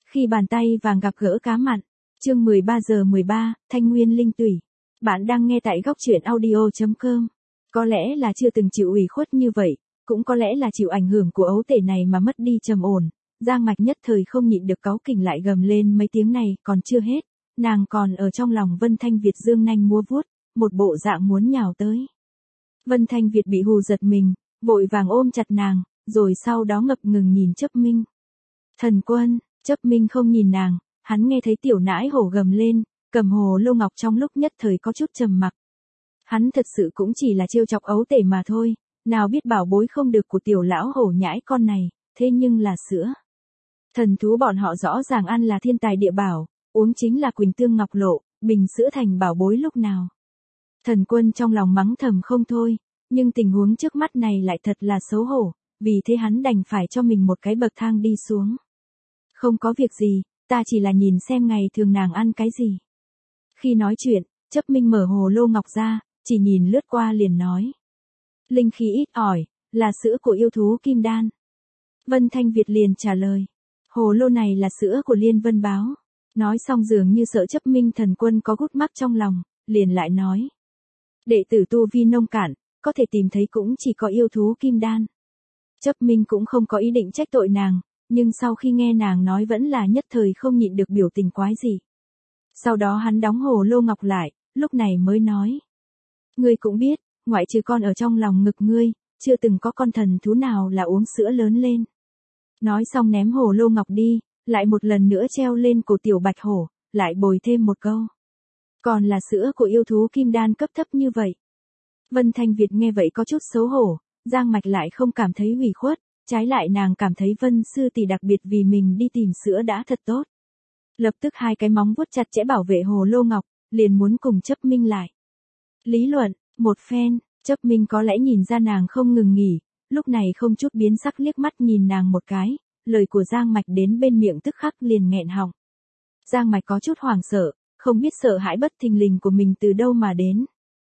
Khi bàn tay vàng gặp gỡ cá mặn. Chương 13:13, Thanh Nguyên Linh Tủy. Bạn đang nghe tại góc truyện audio.com. Có lẽ là chưa từng chịu ủy khuất như vậy, cũng có lẽ là chịu ảnh hưởng của ấu tể này mà mất đi trầm ổn. Giang Mạch nhất thời không nhịn được cáu kỉnh lại gầm lên mấy tiếng này, còn chưa hết, nàng còn ở trong lòng Vân Thanh Việt dương nanh múa vuốt, một bộ dạng muốn nhào tới. Vân Thanh Việt bị hù giật mình, vội vàng ôm chặt nàng, rồi sau đó ngập ngừng nhìn Chấp Minh. Thần Quân. Chấp Minh không nhìn nàng, hắn nghe thấy tiểu nãi hổ gầm lên, cầm hồ lô ngọc trong lúc nhất thời có chút trầm mặc. Hắn thật sự cũng chỉ là trêu chọc ấu tể mà thôi, nào biết bảo bối không được của tiểu lão hổ nhãi con này, thế nhưng là sữa. Thần thú bọn họ rõ ràng ăn là thiên tài địa bảo, uống chính là quỳnh tương ngọc lộ, bình sữa thành bảo bối lúc nào. Thần Quân trong lòng mắng thầm không thôi, nhưng tình huống trước mắt này lại thật là xấu hổ, vì thế hắn đành phải cho mình một cái bậc thang đi xuống. Không có việc gì, ta chỉ là nhìn xem ngày thường nàng ăn cái gì. Khi nói chuyện, Chấp Minh mở hồ lô ngọc ra, chỉ nhìn lướt qua liền nói. Linh khí ít ỏi, là sữa của yêu thú kim đan. Vân Thanh Việt liền trả lời. Hồ lô này là sữa của Liên Vân Báo. Nói xong dường như sợ Chấp Minh Thần Quân có gút mắc trong lòng, liền lại nói. Đệ tử tu vi nông cạn, có thể tìm thấy cũng chỉ có yêu thú kim đan. Chấp Minh cũng không có ý định trách tội nàng, nhưng sau khi nghe nàng nói vẫn là nhất thời không nhịn được biểu tình quái gì. Sau đó hắn đóng hồ lô ngọc lại, lúc này mới nói. Ngươi cũng biết, ngoại trừ con ở trong lòng ngực ngươi, chưa từng có con thần thú nào là uống sữa lớn lên. Nói xong ném hồ lô ngọc đi, lại một lần nữa treo lên cổ tiểu bạch hổ, lại bồi thêm một câu. Còn là sữa của yêu thú kim đan cấp thấp như vậy. Vân Thanh Việt nghe vậy có chút xấu hổ, Giang Mạch lại không cảm thấy ủy khuất. Trái lại nàng cảm thấy Vân sư tỷ đặc biệt vì mình đi tìm sữa đã thật tốt. Lập tức hai cái móng vuốt chặt chẽ bảo vệ hồ lô ngọc, liền muốn cùng Chấp Minh lại. Lý luận, một phen, Chấp Minh có lẽ nhìn ra nàng không ngừng nghỉ, lúc này không chút biến sắc liếc mắt nhìn nàng một cái, lời của Giang Mạch đến bên miệng tức khắc liền nghẹn họng. Giang Mạch có chút hoảng sợ, không biết sợ hãi bất thình lình của mình từ đâu mà đến.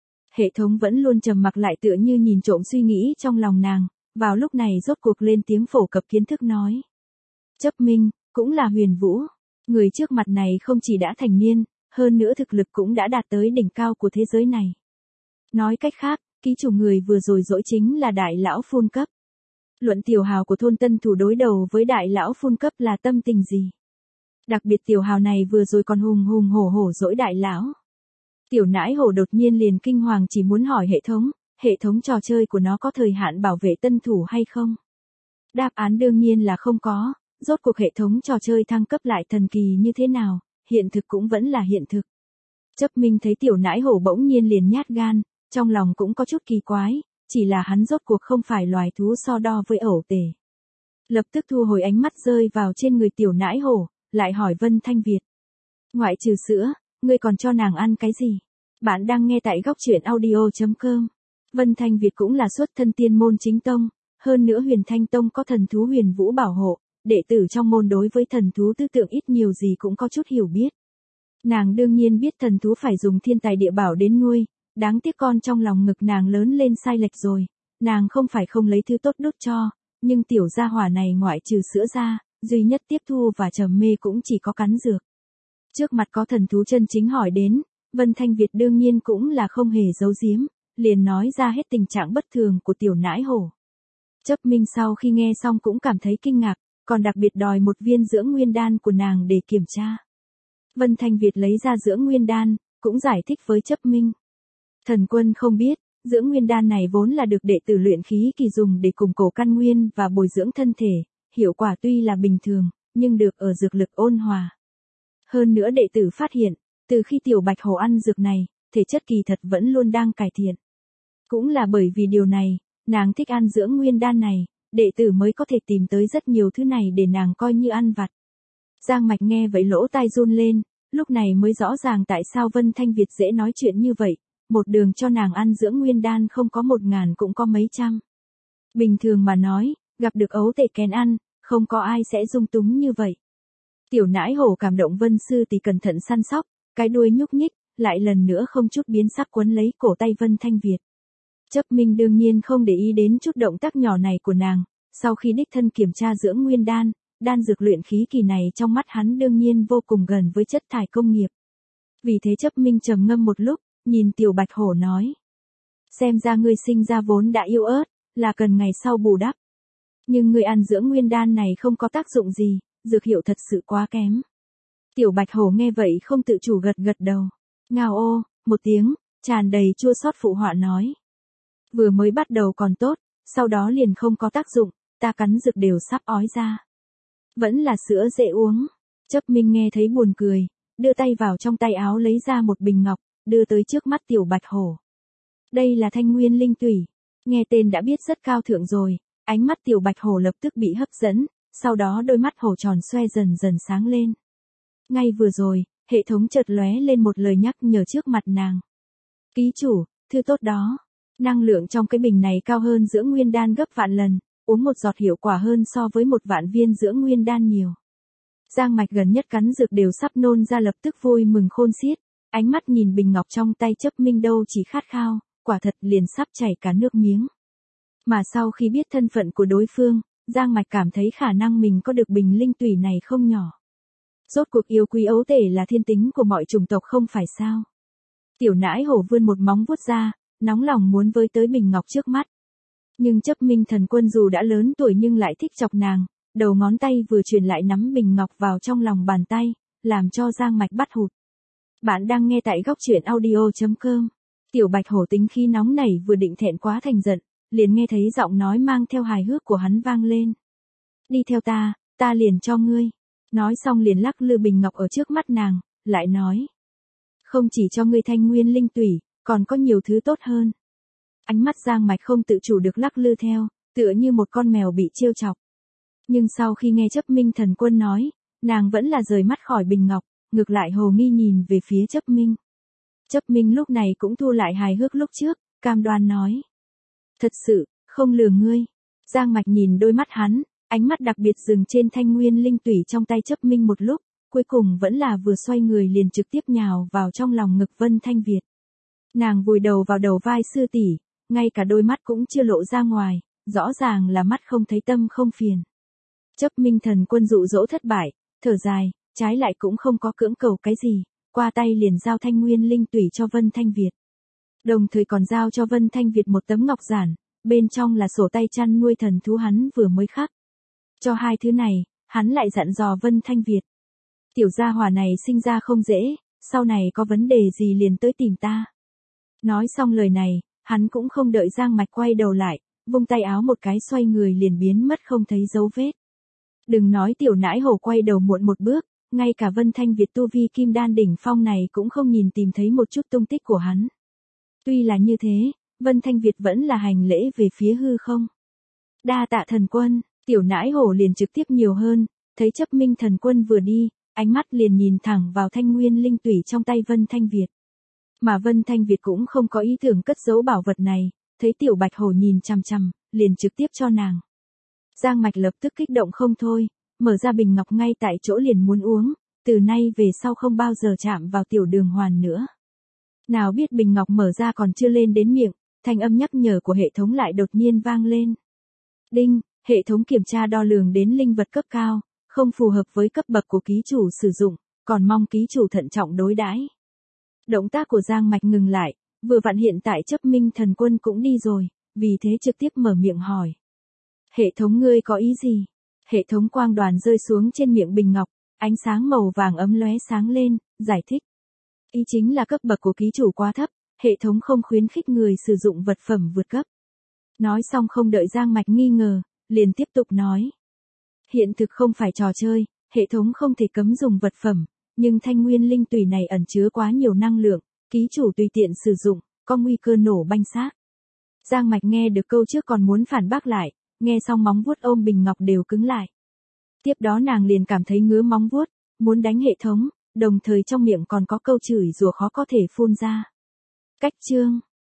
Hệ thống vẫn luôn trầm mặc lại tựa như nhìn trộm suy nghĩ trong lòng nàng. Vào lúc này rốt cuộc lên tiếng phổ cập kiến thức nói. Chấp Minh, cũng là Huyền Vũ. Người trước mặt này không chỉ đã thành niên, hơn nữa thực lực cũng đã đạt tới đỉnh cao của thế giới này. Nói cách khác, ký chủ người vừa rồi dỗi chính là đại lão phun cấp. Luận tiểu hào của thôn tân thủ đối đầu với đại lão phun cấp là tâm tình gì? Đặc biệt tiểu hào này vừa rồi còn hùng hùng hổ hổ dỗi đại lão. Tiểu nãi hổ đột nhiên liền kinh hoàng chỉ muốn hỏi hệ thống trò chơi của nó có thời hạn bảo vệ tân thủ hay không? Đáp án đương nhiên là không có, rốt cuộc hệ thống trò chơi thăng cấp lại thần kỳ như thế nào, hiện thực cũng vẫn là hiện thực. Chấp Minh thấy tiểu nãi hổ bỗng nhiên liền nhát gan, trong lòng cũng có chút kỳ quái, chỉ là hắn rốt cuộc không phải loài thú so đo với ẩu tể. Lập tức thu hồi ánh mắt rơi vào trên người tiểu nãi hổ, lại hỏi Vân Thanh Việt. Ngoại trừ sữa, ngươi còn cho nàng ăn cái gì? Bạn đang nghe tại góc truyện audio.com. Vân Thanh Việt cũng là xuất thân tiên môn chính tông, hơn nữa Huyền Thanh Tông có thần thú Huyền Vũ bảo hộ, đệ tử trong môn đối với thần thú tư tưởng ít nhiều gì cũng có chút hiểu biết. Nàng đương nhiên biết thần thú phải dùng thiên tài địa bảo đến nuôi, đáng tiếc con trong lòng ngực nàng lớn lên sai lệch rồi, nàng không phải không lấy thứ tốt đốt cho, nhưng tiểu gia hỏa này ngoại trừ sữa ra, duy nhất tiếp thu và trầm mê cũng chỉ có cắn dược. Trước mặt có thần thú chân chính hỏi đến, Vân Thanh Việt đương nhiên cũng là không hề giấu giếm. Liền nói ra hết tình trạng bất thường của tiểu nãi hổ. Chấp Minh sau khi nghe xong cũng cảm thấy kinh ngạc, còn đặc biệt đòi một viên dưỡng nguyên đan của nàng để kiểm tra. Vân Thanh Việt lấy ra dưỡng nguyên đan, cũng giải thích với Chấp Minh. Thần Quân không biết, dưỡng nguyên đan này vốn là được đệ tử luyện khí kỳ dùng để củng cố căn nguyên và bồi dưỡng thân thể, hiệu quả tuy là bình thường, nhưng được ở dược lực ôn hòa. Hơn nữa đệ tử phát hiện, từ khi tiểu bạch hổ ăn dược này, thể chất kỳ thật vẫn luôn đang cải thiện. Cũng là bởi vì điều này, nàng thích ăn dưỡng nguyên đan này, đệ tử mới có thể tìm tới rất nhiều thứ này để nàng coi như ăn vặt. Giang Mạch nghe vậy lỗ tai run lên, lúc này mới rõ ràng tại sao Vân Thanh Việt dễ nói chuyện như vậy, một đường cho nàng ăn dưỡng nguyên đan không có 1.000 cũng có mấy trăm. Bình thường mà nói, gặp được ấu tể kén ăn, không có ai sẽ dung túng như vậy. Tiểu nãi hổ cảm động Vân sư tỷ cẩn thận săn sóc, cái đuôi nhúc nhích, lại lần nữa không chút biến sắc quấn lấy cổ tay Vân Thanh Việt. Chấp Minh đương nhiên không để ý đến chút động tác nhỏ này của nàng, sau khi đích thân kiểm tra dưỡng nguyên đan, đan dược luyện khí kỳ này trong mắt hắn đương nhiên vô cùng gần với chất thải công nghiệp. Vì thế Chấp Minh trầm ngâm một lúc, nhìn Tiểu Bạch Hổ nói. Xem ra ngươi sinh ra vốn đã yếu ớt, là cần ngày sau bù đắp. Nhưng ngươi ăn dưỡng nguyên đan này không có tác dụng gì, dược hiệu thật sự quá kém. Tiểu Bạch Hổ nghe vậy không tự chủ gật gật đầu. Ngao ô, một tiếng, tràn đầy chua xót phụ họa nói. Vừa mới bắt đầu còn tốt, sau đó liền không có tác dụng, ta cắn dược đều sắp ói ra. Vẫn là sữa dễ uống. Chấp Minh nghe thấy buồn cười, đưa tay vào trong tay áo lấy ra một bình ngọc, đưa tới trước mắt Tiểu Bạch Hổ. Đây là Thanh Nguyên Linh Tủy. Nghe tên đã biết rất cao thượng rồi, ánh mắt Tiểu Bạch Hổ lập tức bị hấp dẫn, sau đó đôi mắt hổ tròn xoe dần dần sáng lên. Ngay vừa rồi, hệ thống chợt lóe lên một lời nhắc nhở trước mặt nàng. Ký chủ, thư tốt đó. Năng lượng trong cái bình này cao hơn dưỡng nguyên đan gấp vạn lần, uống một giọt hiệu quả hơn so với một vạn viên dưỡng nguyên đan nhiều. Giang Mạch gần nhất cắn dược đều sắp nôn ra lập tức vui mừng khôn xiết, ánh mắt nhìn bình ngọc trong tay Chấp Minh đâu chỉ khát khao, quả thật liền sắp chảy cả nước miếng. Mà sau khi biết thân phận của đối phương, Giang Mạch cảm thấy khả năng mình có được bình linh tủy này không nhỏ. Rốt cuộc yêu quý ấu tể là thiên tính của mọi chủng tộc không phải sao. Tiểu nãi hổ vươn một móng vuốt ra, nóng lòng muốn với tới bình ngọc trước mắt. Nhưng Chấp Minh Thần Quân dù đã lớn tuổi nhưng lại thích chọc nàng, đầu ngón tay vừa truyền lại nắm bình ngọc vào trong lòng bàn tay, làm cho Giang Mạch bắt hụt. Bạn đang nghe tại góc truyện audio.com. Tiểu Bạch Hổ tính khí nóng nảy vừa định thẹn quá thành giận, liền nghe thấy giọng nói mang theo hài hước của hắn vang lên. Đi theo ta liền cho ngươi. Nói xong liền lắc lư bình ngọc ở trước mắt nàng, lại nói. Không chỉ cho ngươi Thanh Nguyên Linh Tủy, còn có nhiều thứ tốt hơn. Ánh mắt Giang Mạch không tự chủ được lắc lư theo, tựa như một con mèo bị trêu chọc. Nhưng sau khi nghe Chấp Minh Thần Quân nói, nàng vẫn là rời mắt khỏi bình ngọc, ngược lại hồ nghi nhìn về phía Chấp Minh. Chấp Minh lúc này cũng thu lại hài hước lúc trước, cam đoan nói. Thật sự, không lừa ngươi. Giang Mạch nhìn đôi mắt hắn, ánh mắt đặc biệt dừng trên Thanh Nguyên Linh Tủy trong tay Chấp Minh một lúc, cuối cùng vẫn là vừa xoay người liền trực tiếp nhào vào trong lòng ngực Vân Thanh Việt. Nàng vùi đầu vào đầu vai sư tỷ, ngay cả đôi mắt cũng chưa lộ ra ngoài, rõ ràng là mắt không thấy tâm không phiền. Chấp Minh Thần Quân dụ dỗ thất bại, thở dài, trái lại cũng không có cưỡng cầu cái gì, qua tay liền giao Thanh Nguyên Linh Tủy cho Vân Thanh Việt. Đồng thời còn giao cho Vân Thanh Việt một tấm ngọc giản, bên trong là sổ tay chăn nuôi thần thú hắn vừa mới khắc. Cho hai thứ này, hắn lại dặn dò Vân Thanh Việt. Tiểu gia hỏa này sinh ra không dễ, sau này có vấn đề gì liền tới tìm ta. Nói xong lời này, hắn cũng không đợi Giang Mạch quay đầu lại, vung tay áo một cái xoay người liền biến mất không thấy dấu vết. Đừng nói tiểu nãi hổ quay đầu muộn một bước, ngay cả Vân Thanh Việt tu vi kim đan đỉnh phong này cũng không nhìn tìm thấy một chút tung tích của hắn. Tuy là như thế, Vân Thanh Việt vẫn là hành lễ về phía hư không. Đa tạ thần quân, tiểu nãi hổ liền trực tiếp nhiều hơn, thấy Chấp Minh Thần Quân vừa đi, ánh mắt liền nhìn thẳng vào Thanh Nguyên Linh Tủy trong tay Vân Thanh Việt. Mà Vân Thanh Việt cũng không có ý tưởng cất giấu bảo vật này, thấy Tiểu Bạch Hổ nhìn chằm chằm, liền trực tiếp cho nàng. Giang Mạch lập tức kích động không thôi, mở ra bình ngọc ngay tại chỗ liền muốn uống, từ nay về sau không bao giờ chạm vào Tiểu Đường Hoàn nữa. Nào biết bình ngọc mở ra còn chưa lên đến miệng, thanh âm nhắc nhở của hệ thống lại đột nhiên vang lên. Đinh, hệ thống kiểm tra đo lường đến linh vật cấp cao, không phù hợp với cấp bậc của ký chủ sử dụng, còn mong ký chủ thận trọng đối đãi. Động tác của Giang Mạch ngừng lại, vừa vặn hiện tại Chấp Minh Thần Quân cũng đi rồi, vì thế trực tiếp mở miệng hỏi. Hệ thống ngươi có ý gì? Hệ thống quang đoàn rơi xuống trên miệng bình ngọc, ánh sáng màu vàng ấm lóe sáng lên, giải thích. Ý chính là cấp bậc của ký chủ quá thấp, hệ thống không khuyến khích người sử dụng vật phẩm vượt cấp. Nói xong không đợi Giang Mạch nghi ngờ, liền tiếp tục nói. Hiện thực không phải trò chơi, hệ thống không thể cấm dùng vật phẩm, nhưng Thanh Nguyên Linh Tủy này ẩn chứa quá nhiều năng lượng, ký chủ tùy tiện sử dụng, có nguy cơ nổ banh xác. Giang Mạch nghe được câu trước còn muốn phản bác lại, nghe xong móng vuốt ôm bình ngọc đều cứng lại. Tiếp đó nàng liền cảm thấy ngứa móng vuốt, muốn đánh hệ thống, đồng thời trong miệng còn có câu chửi rủa khó có thể phun ra. Cách chương